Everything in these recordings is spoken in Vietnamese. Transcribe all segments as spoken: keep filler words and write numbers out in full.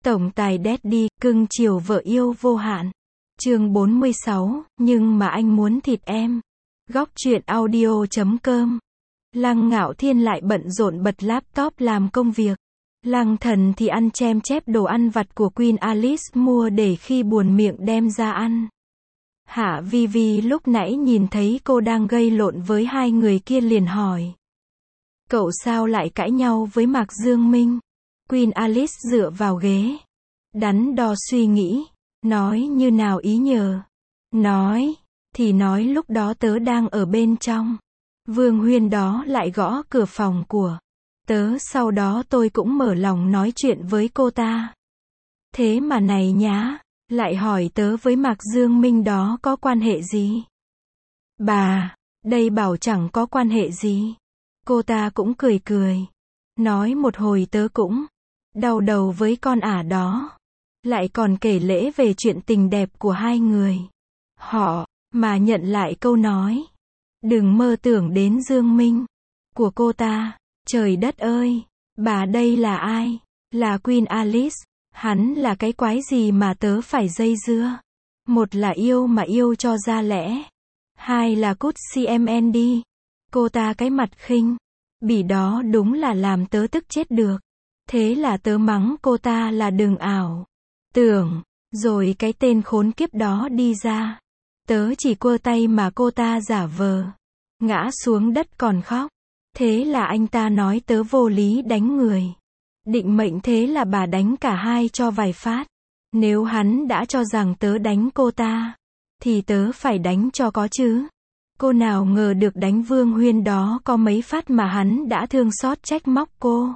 Tổng tài Daddy, cưng chiều vợ yêu vô hạn. Chương bốn mươi sáu, nhưng mà anh muốn thịt em. Góc truyện audio chấm com. Lăng Ngạo Thiên lại bận rộn bật laptop làm công việc. Lăng Thần thì ăn chem chép đồ ăn vặt của Queen Alice mua để khi buồn miệng đem ra ăn. Hạ Vi Vi lúc nãy nhìn thấy cô đang gây lộn với hai người kia liền hỏi. Cậu sao lại cãi nhau với Mạc Dương Minh? Queen Alice dựa vào ghế. Đắn đo suy nghĩ. Nói như nào ý nhờ? Nói. Thì nói lúc đó tớ đang ở bên trong. Vương Huyên đó lại gõ cửa phòng của tớ, sau đó tôi cũng mở lòng nói chuyện với cô ta. Thế mà này nhá, lại hỏi tớ với Mạc Dương Minh đó có quan hệ gì? Bà, đây bảo chẳng có quan hệ gì. Cô ta cũng cười cười. Nói một hồi tớ cũng đau đầu với con ả đó. Lại còn kể lễ về chuyện tình đẹp của hai người. Họ, mà nhận lại câu nói. Đừng mơ tưởng đến Dương Minh. Của cô ta. Trời đất ơi, bà đây là ai? Là Queen Alice. Hắn là cái quái gì mà tớ phải dây dưa? Một là yêu mà yêu cho ra lẽ. Hai là cút xê em đi. Cô ta cái mặt khinh bỉ đó đúng là làm tớ tức chết được. Thế là tớ mắng cô ta là đừng ảo tưởng. Rồi cái tên khốn kiếp đó đi ra. Tớ chỉ quơ tay mà cô ta giả vờ. Ngã xuống đất còn khóc. Thế là anh ta nói tớ vô lý đánh người. Định mệnh thế là bà đánh cả hai cho vài phát. Nếu hắn đã cho rằng tớ đánh cô ta, thì tớ phải đánh cho có chứ. Cô nào ngờ được đánh Vương Huyên đó có mấy phát mà hắn đã thương xót trách móc cô.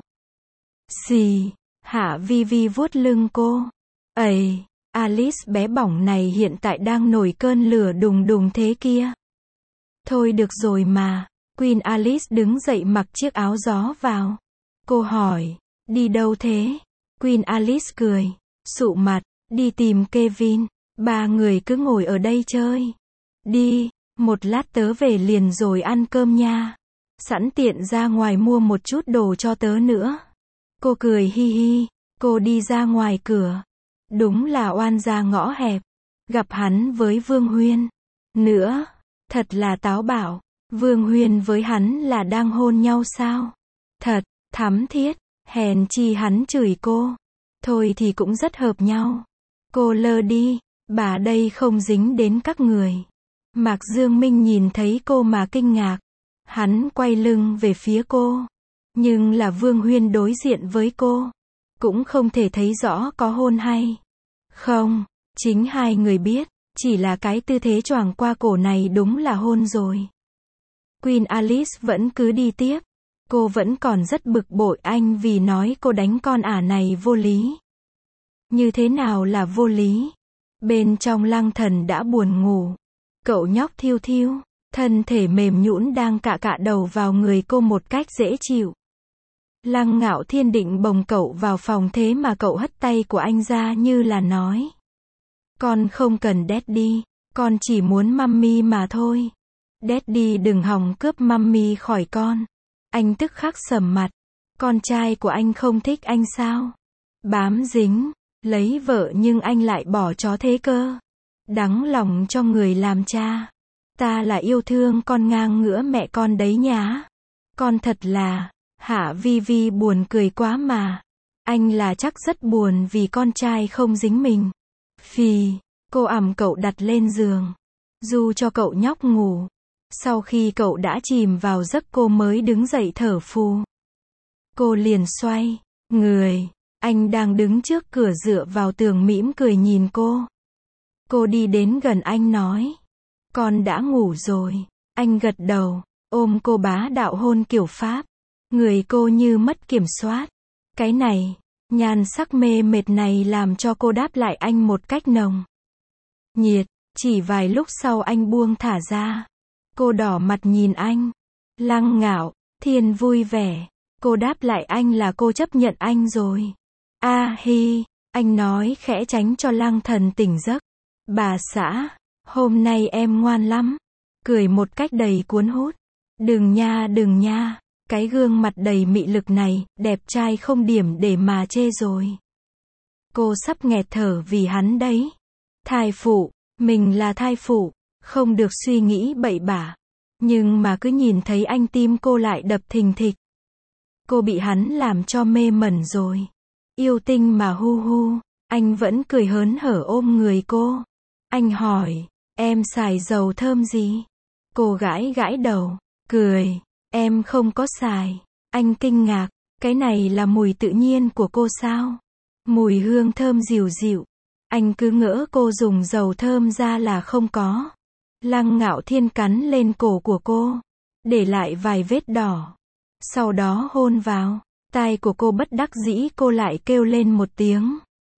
Xì, Hạ Vi Vi vuốt lưng cô. Ầy, Alice bé bỏng này hiện tại đang nổi cơn lửa đùng đùng thế kia. Thôi được rồi mà. Queen Alice đứng dậy mặc chiếc áo gió vào. Cô hỏi, đi đâu thế? Queen Alice cười, sụ mặt, đi tìm Kevin. Ba người cứ ngồi ở đây chơi. Đi, một lát tớ về liền rồi ăn cơm nha. Sẵn tiện ra ngoài mua một chút đồ cho tớ nữa. Cô cười hi hi, cô đi ra ngoài cửa. Đúng là oan gia ngõ hẹp. Gặp hắn với Vương Huyên. Nữa, thật là táo bạo. Vương Huyên với hắn là đang hôn nhau sao? Thật, thắm thiết, hèn chi hắn chửi cô. Thôi thì cũng rất hợp nhau. Cô lơ đi, bà đây không dính đến các người. Mạc Dương Minh nhìn thấy cô mà kinh ngạc. Hắn quay lưng về phía cô. Nhưng là Vương Huyên đối diện với cô. Cũng không thể thấy rõ có hôn hay không. Chính hai người biết, chỉ là cái tư thế choàng qua cổ này đúng là hôn rồi. Queen Alice vẫn cứ đi tiếp. Cô vẫn còn rất bực bội anh vì nói cô đánh con ả này vô lý. Như thế nào là vô lý? Bên trong Lăng Thần đã buồn ngủ. Cậu nhóc thiêu thiêu, thân thể mềm nhũn đang cạ cạ đầu vào người cô một cách dễ chịu. Lăng Ngạo Thiên định bồng cậu vào phòng thế mà cậu hất tay của anh ra như là nói. Con không cần Daddy, con chỉ muốn Mummy mà thôi. Daddy đừng hòng cướp Mummy khỏi con. Anh tức khắc sầm mặt. Con trai của anh không thích anh sao? Bám dính, lấy vợ nhưng anh lại bỏ chó thế cơ. Đắng lòng cho người làm cha. Ta là yêu thương con ngang ngửa mẹ con đấy nhá. Con thật là, Hạ Vi Vi buồn cười quá mà. Anh là chắc rất buồn vì con trai không dính mình. Phì, cô ẵm cậu đặt lên giường. Du cho cậu nhóc ngủ. Sau khi cậu đã chìm vào giấc cô mới đứng dậy thở phù. Cô liền xoay người. Anh đang đứng trước cửa dựa vào tường mỉm cười nhìn cô. Cô đi đến gần anh nói. Con đã ngủ rồi. Anh gật đầu, ôm cô bá đạo hôn kiểu Pháp. Người cô như mất kiểm soát. Cái này, nhan sắc mê mệt này làm cho cô đáp lại anh một cách nồng nhiệt. Chỉ vài lúc sau anh buông thả ra. Cô đỏ mặt nhìn anh. Lăng Ngạo Thiên vui vẻ. Cô đáp lại anh là cô chấp nhận anh rồi. A hi, anh nói khẽ tránh cho Lăng Thần tỉnh giấc. Bà xã, hôm nay em ngoan lắm. Cười một cách đầy cuốn hút. Đừng nha đừng nha, cái gương mặt đầy mị lực này, đẹp trai không điểm để mà chê rồi. Cô sắp nghẹt thở vì hắn đấy. Thai phụ, mình là thai phụ, không được suy nghĩ bậy bạ. Nhưng mà cứ nhìn thấy anh tim cô lại đập thình thịch. Cô bị hắn làm cho mê mẩn rồi. Yêu tinh mà hu hu, anh vẫn cười hớn hở ôm người cô. Anh hỏi, em xài dầu thơm gì? Cô gãi gãi đầu, cười, em không có xài. Anh kinh ngạc, cái này là mùi tự nhiên của cô sao? Mùi hương thơm dịu dịu. Anh cứ ngỡ cô dùng dầu thơm ra là không có. Lăng Ngạo Thiên cắn lên cổ của cô, để lại vài vết đỏ. Sau đó hôn vào, tai của cô bất đắc dĩ cô lại kêu lên một tiếng.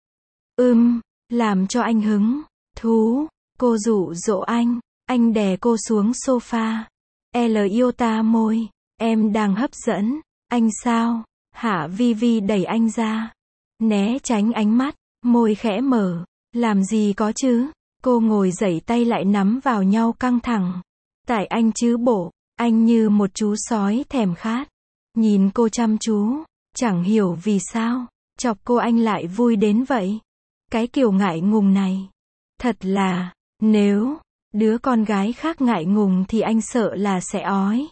Ưm, làm cho anh hứng thú. Cô dụ dỗ anh, anh đè cô xuống sofa. L yêu ta môi, em đang hấp dẫn, anh sao? Hạ Vi Vi đẩy anh ra, né tránh ánh mắt, môi khẽ mở, làm gì có chứ? Cô ngồi dậy tay lại nắm vào nhau căng thẳng. Tại anh chứ bộ, anh như một chú sói thèm khát. Nhìn cô chăm chú, chẳng hiểu vì sao, chọc cô anh lại vui đến vậy. Cái kiểu ngại ngùng này, thật là, nếu đứa con gái khác ngại ngùng thì anh sợ là sẽ ói.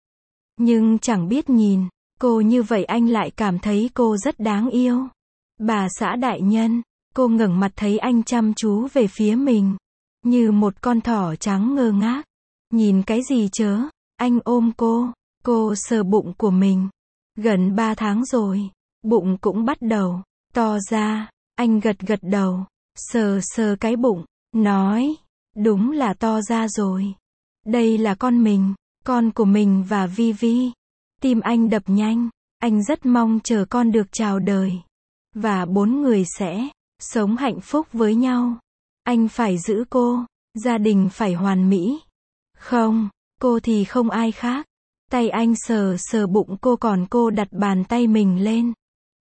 Nhưng chẳng biết nhìn cô như vậy anh lại cảm thấy cô rất đáng yêu. Bà xã đại nhân, cô ngẩng mặt thấy anh chăm chú về phía mình, như một con thỏ trắng ngơ ngác. Nhìn cái gì chớ? Anh ôm cô, cô sờ bụng của mình. Gần ba tháng rồi, bụng cũng bắt đầu to ra. Anh gật gật đầu, sờ sờ cái bụng, nói, đúng là to ra rồi. Đây là con mình, con của mình và Vi Vi. Tim anh đập nhanh, anh rất mong chờ con được chào đời. Và bốn người sẽ sống hạnh phúc với nhau. Anh phải giữ cô, gia đình phải hoàn mỹ. Không, cô thì không ai khác. Tay anh sờ sờ bụng cô còn cô đặt bàn tay mình lên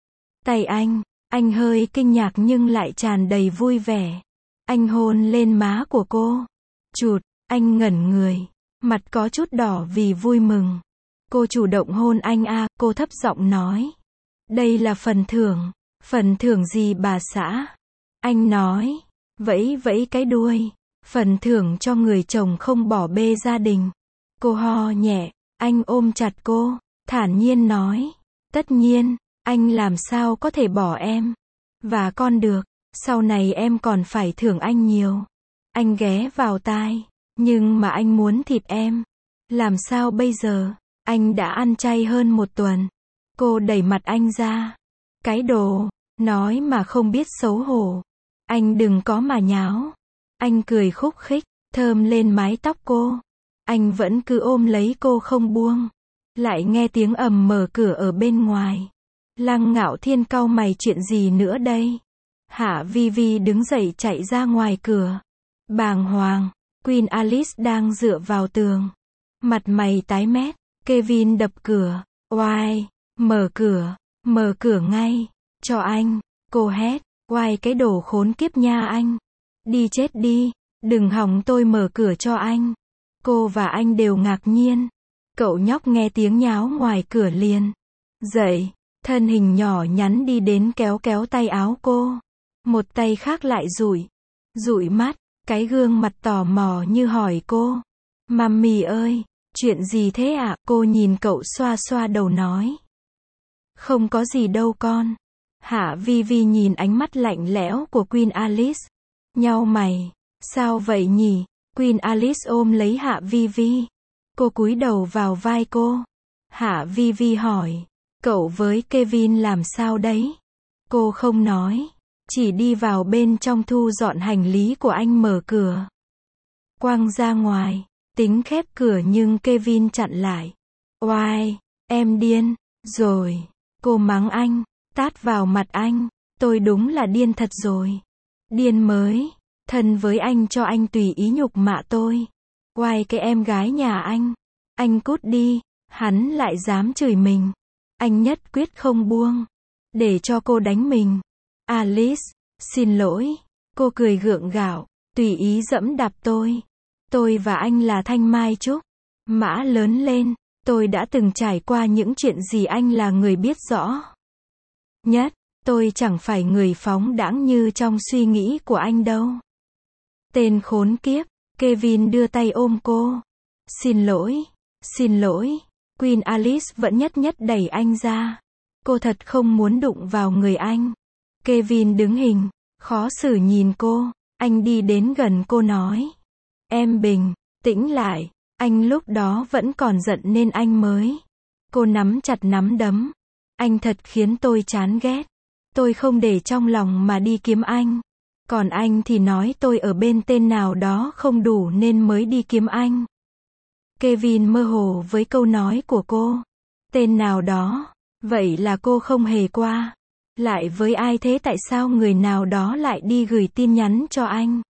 tay anh. Anh hơi kinh ngạc nhưng lại tràn đầy vui vẻ. Anh hôn lên má của cô. Chụt, anh ngẩn người. Mặt có chút đỏ vì vui mừng. Cô chủ động hôn anh à, cô thấp giọng nói. Đây là phần thưởng. Phần thưởng gì bà xã? Anh nói, vẫy vẫy cái đuôi. Phần thưởng cho người chồng không bỏ bê gia đình. Cô ho nhẹ, anh ôm chặt cô, thản nhiên nói. Tất nhiên, anh làm sao có thể bỏ em và con được, sau này em còn phải thưởng anh nhiều. Anh ghé vào tai, nhưng mà anh muốn thịt em. Làm sao bây giờ? Anh đã ăn chay hơn một tuần. Cô đẩy mặt anh ra. Cái đồ, nói mà không biết xấu hổ. Anh đừng có mà nháo. Anh cười khúc khích, thơm lên mái tóc cô. Anh vẫn cứ ôm lấy cô không buông. Lại nghe tiếng ầm mở cửa ở bên ngoài. Lăng Ngạo Thiên cau mày, chuyện gì nữa đây? Hạ Vi Vi đứng dậy chạy ra ngoài cửa. Bàng hoàng, Queen Alice đang dựa vào tường. Mặt mày tái mét. Kevin đập cửa. Oai, mở cửa, mở cửa ngay, cho anh. Cô hét, oai cái đồ khốn kiếp nha anh. Đi chết đi, đừng hỏng tôi mở cửa cho anh. Cô và anh đều ngạc nhiên. Cậu nhóc nghe tiếng nháo ngoài cửa liền dậy, thân hình nhỏ nhắn đi đến kéo kéo tay áo cô. Một tay khác lại dụi, dụi mắt, cái gương mặt tò mò như hỏi cô. Mummy ơi, chuyện gì thế ạ? À? Cô nhìn cậu xoa xoa đầu nói. Không có gì đâu con. Hạ Vi Vi nhìn ánh mắt lạnh lẽo của Queen Alice. Nhau mày, sao vậy nhỉ? Queen Alice ôm lấy Hạ Vi Vi. Cô cúi đầu vào vai cô. Hạ Vi Vi hỏi, cậu với Kevin làm sao đấy? Cô không nói, chỉ đi vào bên trong thu dọn hành lý của anh, mở cửa quăng ra ngoài, tính khép cửa nhưng Kevin chặn lại. Oai, em điên rồi. Cô mắng anh, tát vào mặt anh. Tôi đúng là điên thật rồi. Điên mới, thân với anh cho anh tùy ý nhục mạ tôi. Oai cái em gái nhà anh. Anh cút đi, hắn lại dám chửi mình. Anh nhất quyết không buông, để cho cô đánh mình. Alice, xin lỗi. Cô cười gượng gạo, tùy ý dẫm đạp tôi. Tôi và anh là thanh mai trúc mã lớn lên. Tôi đã từng trải qua những chuyện gì anh là người biết rõ nhất. Tôi chẳng phải người phóng đãng như trong suy nghĩ của anh đâu. Tên khốn kiếp, Kevin đưa tay ôm cô. Xin lỗi, xin lỗi. Queen Alice vẫn nhất nhất đẩy anh ra. Cô thật không muốn đụng vào người anh. Kevin đứng hình, khó xử nhìn cô. Anh đi đến gần cô nói. Em bình tĩnh lại. Anh lúc đó vẫn còn giận nên anh mới. Cô nắm chặt nắm đấm. Anh thật khiến tôi chán ghét. Tôi không để trong lòng mà đi kiếm anh. Còn anh thì nói tôi ở bên tên nào đó không đủ nên mới đi kiếm anh. Kevin mơ hồ với câu nói của cô. Tên nào đó? Vậy là cô không hề qua. Lại với ai thế, tại sao người nào đó lại đi gửi tin nhắn cho anh?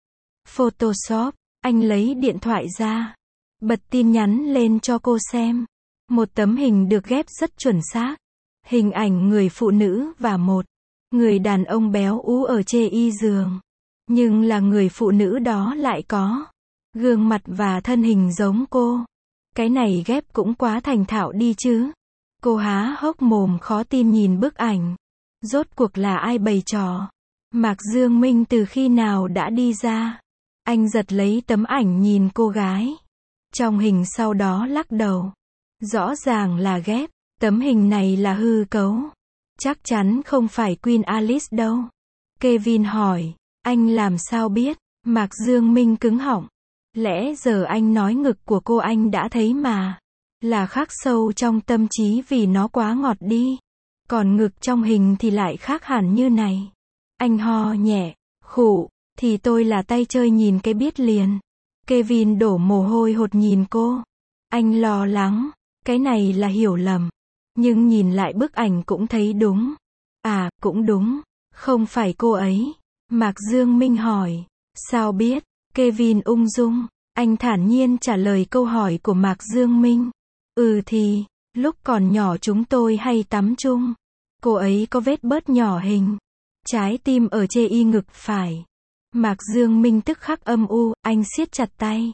Photoshop, anh lấy điện thoại ra. Bật tin nhắn lên cho cô xem. Một tấm hình được ghép rất chuẩn xác. Hình ảnh người phụ nữ và một người đàn ông béo ú ở chê y giường. Nhưng là người phụ nữ đó lại có gương mặt và thân hình giống cô. Cái này ghép cũng quá thành thạo đi chứ. Cô há hốc mồm khó tin nhìn bức ảnh. Rốt cuộc là ai bày trò? Mạc Dương Minh từ khi nào đã đi ra? Anh giật lấy tấm ảnh nhìn cô gái trong hình, sau đó lắc đầu. Rõ ràng là ghép. Tấm hình này là hư cấu. Chắc chắn không phải Queen Alice đâu. Kevin hỏi. Anh làm sao biết? Mạc Dương Minh cứng họng. Lẽ giờ anh nói ngực của cô anh đã thấy mà. Là khắc sâu trong tâm trí vì nó quá ngọt đi. Còn ngực trong hình thì lại khác hẳn như này. Anh ho nhẹ. Khụ. Thì tôi là tay chơi nhìn cái biết liền. Kevin đổ mồ hôi hột nhìn cô. Anh lo lắng. Cái này là hiểu lầm. Nhưng nhìn lại bức ảnh cũng thấy đúng. À, cũng đúng. Không phải cô ấy. Mạc Dương Minh hỏi. Sao biết? Kevin ung dung. Anh thản nhiên trả lời câu hỏi của Mạc Dương Minh. Ừ thì, lúc còn nhỏ chúng tôi hay tắm chung. Cô ấy có vết bớt nhỏ hình trái tim ở chê y ngực phải. Mạc Dương Minh tức khắc âm u, anh siết chặt tay.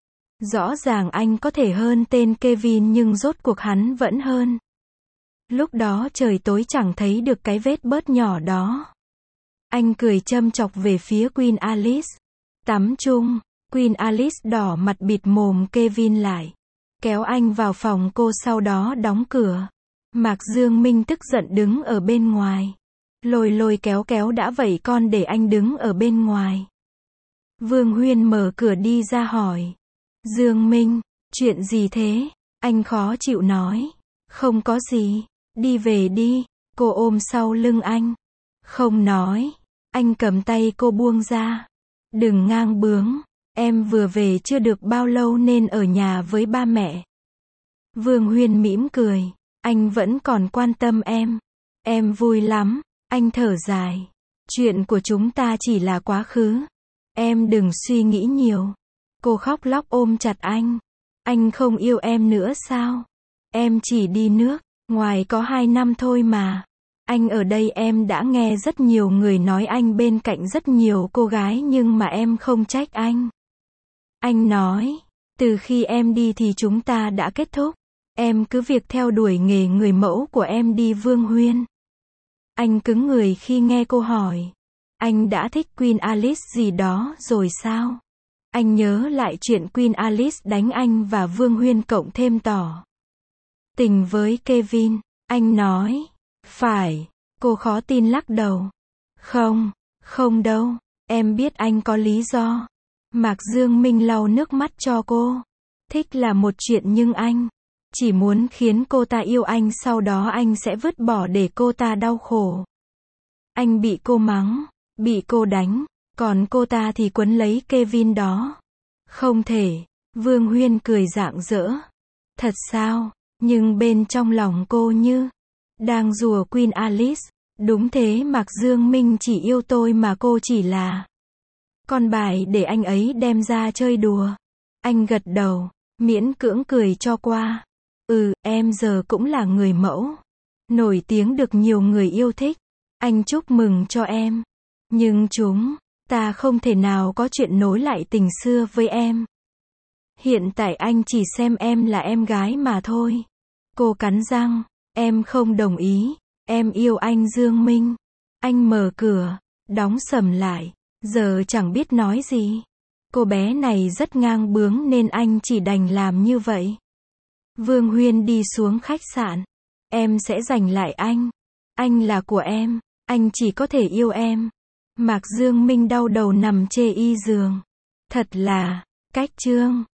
Rõ ràng anh có thể hơn tên Kevin nhưng rốt cuộc hắn vẫn hơn. Lúc đó trời tối chẳng thấy được cái vết bớt nhỏ đó. Anh cười châm chọc về phía Queen Alice. Tắm chung. Queen Alice đỏ mặt bịt mồm Kevin lại. Kéo anh vào phòng cô, sau đó đóng cửa. Mạc Dương Minh tức giận đứng ở bên ngoài. Lôi lôi kéo kéo đã vậy con để anh đứng ở bên ngoài. Vương Huyên mở cửa đi ra hỏi. Dương Minh, chuyện gì thế? Anh khó chịu nói. Không có gì. Đi về đi. Cô ôm sau lưng anh. Không nói. Anh cầm tay cô buông ra. Đừng ngang bướng. Em vừa về chưa được bao lâu nên ở nhà với ba mẹ. Vương Huyên mỉm cười. Anh vẫn còn quan tâm em. Em vui lắm. Anh thở dài. Chuyện của chúng ta chỉ là quá khứ. Em đừng suy nghĩ nhiều. Cô khóc lóc ôm chặt anh. Anh không yêu em nữa sao? Em chỉ đi nước ngoài có hai năm thôi mà. Anh ở đây em đã nghe rất nhiều người nói anh bên cạnh rất nhiều cô gái nhưng mà em không trách anh. Anh nói, từ khi em đi thì chúng ta đã kết thúc. Em cứ việc theo đuổi nghề người mẫu của em đi Vương Huyên. Anh cứng người khi nghe cô hỏi. Anh đã thích Queen Alice gì đó rồi sao? Anh nhớ lại chuyện Queen Alice đánh anh và Vương Huyên cộng thêm tỏ tình với Kevin. Anh nói. Phải. Cô khó tin lắc đầu. Không, không đâu. Em biết anh có lý do. Mạc Dương Minh lau nước mắt cho cô. Thích là một chuyện nhưng anh chỉ muốn khiến cô ta yêu anh, sau đó anh sẽ vứt bỏ để cô ta đau khổ. Anh bị cô mắng, bị cô đánh, còn cô ta thì quấn lấy Kevin đó. Không thể. Vương Huyên cười rạng rỡ. Thật sao? Nhưng bên trong lòng cô như đang rủa Queen Alice. Đúng thế, Mạc Dương Minh chỉ yêu tôi mà cô chỉ là con bài để anh ấy đem ra chơi đùa. Anh gật đầu, miễn cưỡng cười cho qua. Ừ, em giờ cũng là người mẫu. Nổi tiếng được nhiều người yêu thích. Anh chúc mừng cho em. Nhưng chúng ta không thể nào có chuyện nối lại tình xưa với em. Hiện tại anh chỉ xem em là em gái mà thôi. Cô cắn răng. Em không đồng ý. Em yêu anh Dương Minh. Anh mở cửa, đóng sầm lại, giờ chẳng biết nói gì. Cô bé này rất ngang bướng nên anh chỉ đành làm như vậy. Vương Huyên đi xuống khách sạn. Em sẽ giành lại anh. Anh là của em, anh chỉ có thể yêu em. Mạc Dương Minh đau đầu nằm chê y giường. Thật là, cách trương.